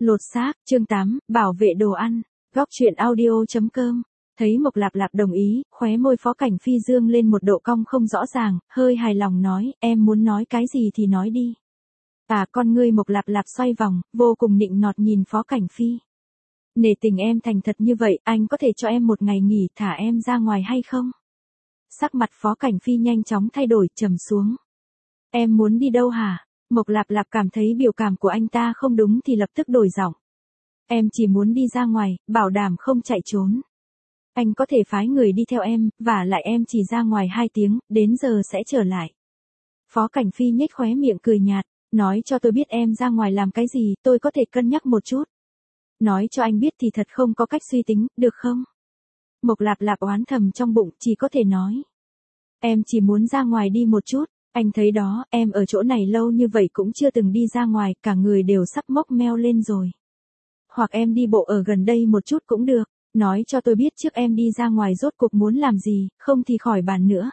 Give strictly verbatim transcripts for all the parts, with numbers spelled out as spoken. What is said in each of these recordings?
Lột xác, chương tám, bảo vệ đồ ăn. Góc truyện audio chấm com. Thấy Mộc Lạp Lạp đồng ý, khóe môi Phó Cảnh Phi dương lên một độ cong không rõ ràng, hơi hài lòng nói, em muốn nói cái gì thì nói đi. À, con ngươi Mộc Lạp Lạp xoay vòng, vô cùng nịnh nọt nhìn Phó Cảnh Phi. Nể tình em thành thật như vậy, anh có thể cho em một ngày nghỉ thả em ra ngoài hay không? Sắc mặt Phó Cảnh Phi nhanh chóng thay đổi, trầm xuống. Em muốn đi đâu hả? Mộc Lạp Lạp cảm thấy biểu cảm của anh ta không đúng thì lập tức đổi giọng. Em chỉ muốn đi ra ngoài, bảo đảm không chạy trốn. Anh có thể phái người đi theo em, và lại em chỉ ra ngoài hai tiếng, đến giờ sẽ trở lại. Phó Cảnh Phi nhếch khóe miệng cười nhạt, nói cho tôi biết em ra ngoài làm cái gì, tôi có thể cân nhắc một chút. Nói cho anh biết thì thật không có cách suy tính, được không? Mộc Lạp Lạp oán thầm trong bụng, chỉ có thể nói. Em chỉ muốn ra ngoài đi một chút. Anh thấy đó, em ở chỗ này lâu như vậy cũng chưa từng đi ra ngoài, cả người đều sắp mốc meo lên rồi. Hoặc em đi bộ ở gần đây một chút cũng được, nói cho tôi biết trước em đi ra ngoài rốt cuộc muốn làm gì, không thì khỏi bàn nữa.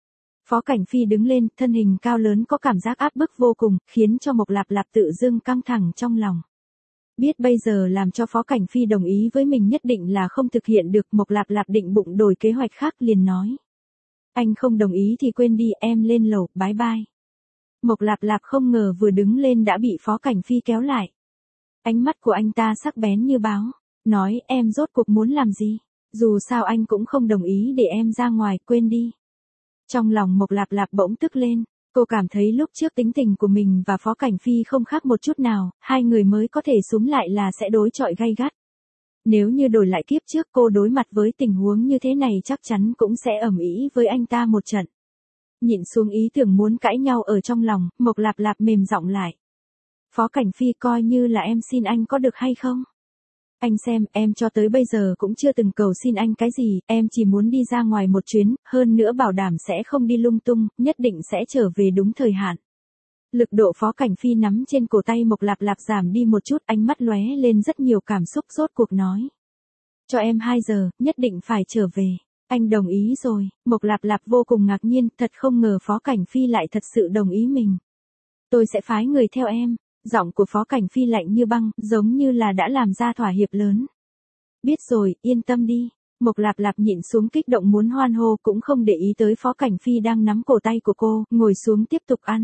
Phó Cảnh Phi đứng lên, thân hình cao lớn có cảm giác áp bức vô cùng, khiến cho Mộc Lạp Lạp tự dưng căng thẳng trong lòng. Biết bây giờ làm cho Phó Cảnh Phi đồng ý với mình nhất định là không thực hiện được, Mộc Lạp Lạp định bụng đổi kế hoạch khác liền nói. Anh không đồng ý thì quên đi, em lên lầu, bye bye. Mộc Lạp Lạp không ngờ vừa đứng lên đã bị Phó Cảnh Phi kéo lại. Ánh mắt của anh ta sắc bén như báo, nói em rốt cuộc muốn làm gì, dù sao anh cũng không đồng ý để em ra ngoài, quên đi. Trong lòng Mộc Lạp Lạp bỗng tức lên, cô cảm thấy lúc trước tính tình của mình và Phó Cảnh Phi không khác một chút nào, hai người mới có thể xúm lại là sẽ đối chọi gay gắt. Nếu như đổi lại kiếp trước cô đối mặt với tình huống như thế này chắc chắn cũng sẽ ầm ĩ với anh ta một trận. Nhịn xuống ý tưởng muốn cãi nhau ở trong lòng, Mộc Lạp Lạp mềm giọng lại. Phó Cảnh Phi coi như là em xin anh có được hay không? Anh xem, em cho tới bây giờ cũng chưa từng cầu xin anh cái gì, em chỉ muốn đi ra ngoài một chuyến, hơn nữa bảo đảm sẽ không đi lung tung, nhất định sẽ trở về đúng thời hạn. Lực độ Phó Cảnh Phi nắm trên cổ tay Mộc Lạp Lạp giảm đi một chút, ánh mắt lóe lên rất nhiều cảm xúc, rốt cuộc nói. Cho em hai giờ, nhất định phải trở về. Anh đồng ý rồi. Mộc Lạp Lạp vô cùng ngạc nhiên, thật không ngờ Phó Cảnh Phi lại thật sự đồng ý mình. Tôi sẽ phái người theo em. Giọng của Phó Cảnh Phi lạnh như băng, giống như là đã làm ra thỏa hiệp lớn. Biết rồi, yên tâm đi. Mộc Lạp Lạp nhịn xuống kích động muốn hoan hô, cũng không để ý tới Phó Cảnh Phi đang nắm cổ tay của cô, ngồi xuống tiếp tục ăn.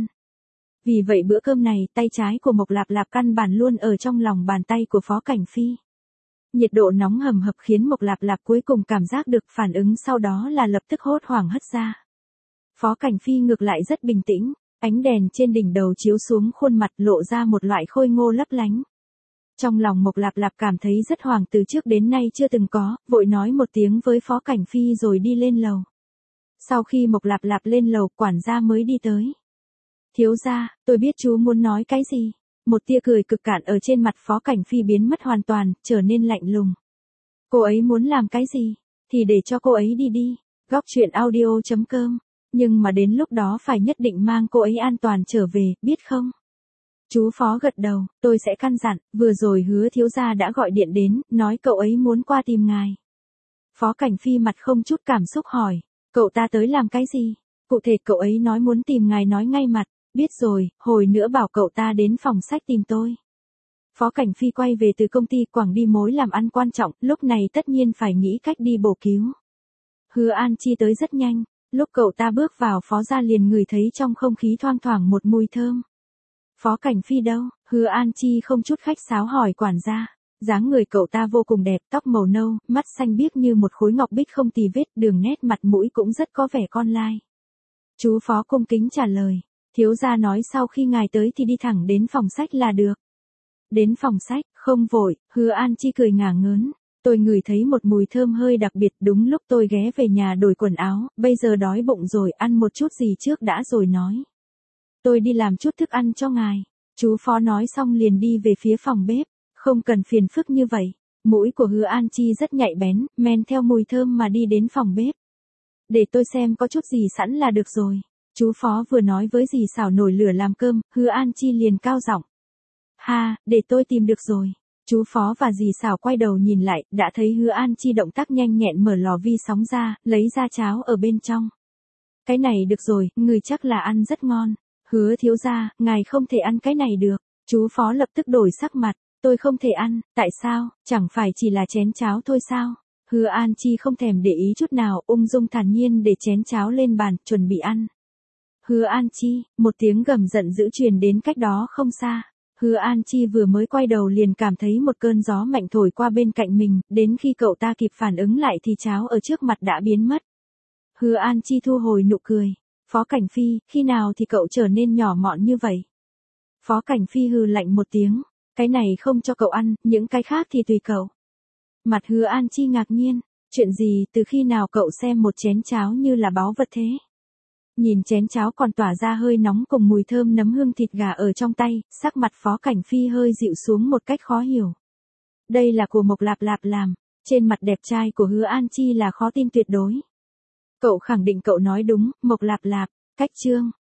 Vì vậy bữa cơm này, tay trái của Mộc Lạp Lạp căn bản luôn ở trong lòng bàn tay của Phó Cảnh Phi. Nhiệt độ nóng hầm hập khiến Mộc Lạp Lạp cuối cùng cảm giác được phản ứng, sau đó là lập tức hốt hoảng hất ra. Phó Cảnh Phi ngược lại rất bình tĩnh, ánh đèn trên đỉnh đầu chiếu xuống khuôn mặt lộ ra một loại khôi ngô lấp lánh. Trong lòng Mộc Lạp Lạp cảm thấy rất hoảng, từ trước đến nay chưa từng có, vội nói một tiếng với Phó Cảnh Phi rồi đi lên lầu. Sau khi Mộc Lạp Lạp lên lầu, quản gia mới đi tới. Thiếu gia, tôi biết chú muốn nói cái gì. Một tia cười cực cạn ở trên mặt Phó Cảnh Phi biến mất hoàn toàn, trở nên lạnh lùng. Cô ấy muốn làm cái gì, thì để cho cô ấy đi đi. Góc truyện audio chấm com. Nhưng mà đến lúc đó phải nhất định mang cô ấy an toàn trở về, biết không? Chú Phó gật đầu, tôi sẽ căn dặn, vừa rồi Hứa thiếu gia đã gọi điện đến, nói cậu ấy muốn qua tìm ngài. Phó Cảnh Phi mặt không chút cảm xúc hỏi, cậu ta tới làm cái gì? Cụ thể cậu ấy nói muốn tìm ngài nói ngay mặt. Biết rồi, hồi nữa bảo cậu ta đến phòng sách tìm tôi. Phó Cảnh Phi quay về từ công ty Quảng đi mối làm ăn quan trọng, lúc này tất nhiên phải nghĩ cách đi bổ cứu. Hứa An Chi tới rất nhanh, lúc cậu ta bước vào Phó gia liền ngửi thấy trong không khí thoang thoảng một mùi thơm. Phó Cảnh Phi đâu? Hứa An Chi không chút khách sáo hỏi quản gia. Dáng người cậu ta vô cùng đẹp, tóc màu nâu, mắt xanh biếc như một khối ngọc bích không tì vết, đường nét mặt mũi cũng rất có vẻ con lai. Chú Phó cung kính trả lời. Thiếu gia nói sau khi ngài tới thì đi thẳng đến phòng sách là được. Đến phòng sách, không vội, Hứa An Chi cười ngả ngớn. Tôi ngửi thấy một mùi thơm hơi đặc biệt đúng lúc tôi ghé về nhà đổi quần áo, bây giờ đói bụng rồi, ăn một chút gì trước đã rồi nói. Tôi đi làm chút thức ăn cho ngài. Chú Phó nói xong liền đi về phía phòng bếp, không cần phiền phức như vậy. Mũi của Hứa An Chi rất nhạy bén, men theo mùi thơm mà đi đến phòng bếp. Để tôi xem có chút gì sẵn là được rồi. Chú Phó vừa nói với dì xảo nổi lửa làm cơm, Hứa An Chi liền cao giọng. Ha, để tôi tìm được rồi. Chú Phó và dì xảo quay đầu nhìn lại, đã thấy Hứa An Chi động tác nhanh nhẹn mở lò vi sóng ra, lấy ra cháo ở bên trong. Cái này được rồi, người chắc là ăn rất ngon. Hứa thiếu gia, ngài không thể ăn cái này được. Chú Phó lập tức đổi sắc mặt. Tôi không thể ăn, tại sao, chẳng phải chỉ là chén cháo thôi sao? Hứa An Chi không thèm để ý chút nào, ung dung thản nhiên để chén cháo lên bàn, chuẩn bị ăn. Hứa An Chi, một tiếng gầm giận dữ truyền đến cách đó không xa. Hứa An Chi vừa mới quay đầu liền cảm thấy một cơn gió mạnh thổi qua bên cạnh mình, đến khi cậu ta kịp phản ứng lại thì cháo ở trước mặt đã biến mất. Hứa An Chi thu hồi nụ cười. Phó Cảnh Phi, khi nào thì cậu trở nên nhỏ mọn như vậy? Phó Cảnh Phi hừ lạnh một tiếng, cái này không cho cậu ăn, những cái khác thì tùy cậu. Mặt Hứa An Chi ngạc nhiên, chuyện gì, từ khi nào cậu xem một chén cháo như là báu vật thế? Nhìn chén cháo còn tỏa ra hơi nóng cùng mùi thơm nấm hương thịt gà ở trong tay, sắc mặt Phó Cảnh Phi hơi dịu xuống một cách khó hiểu. Đây là của Mộc Lạp Lạp làm, trên mặt đẹp trai của Hứa An Chi là khó tin tuyệt đối. Cậu khẳng định cậu nói đúng, Mộc Lạp Lạp, cách chương.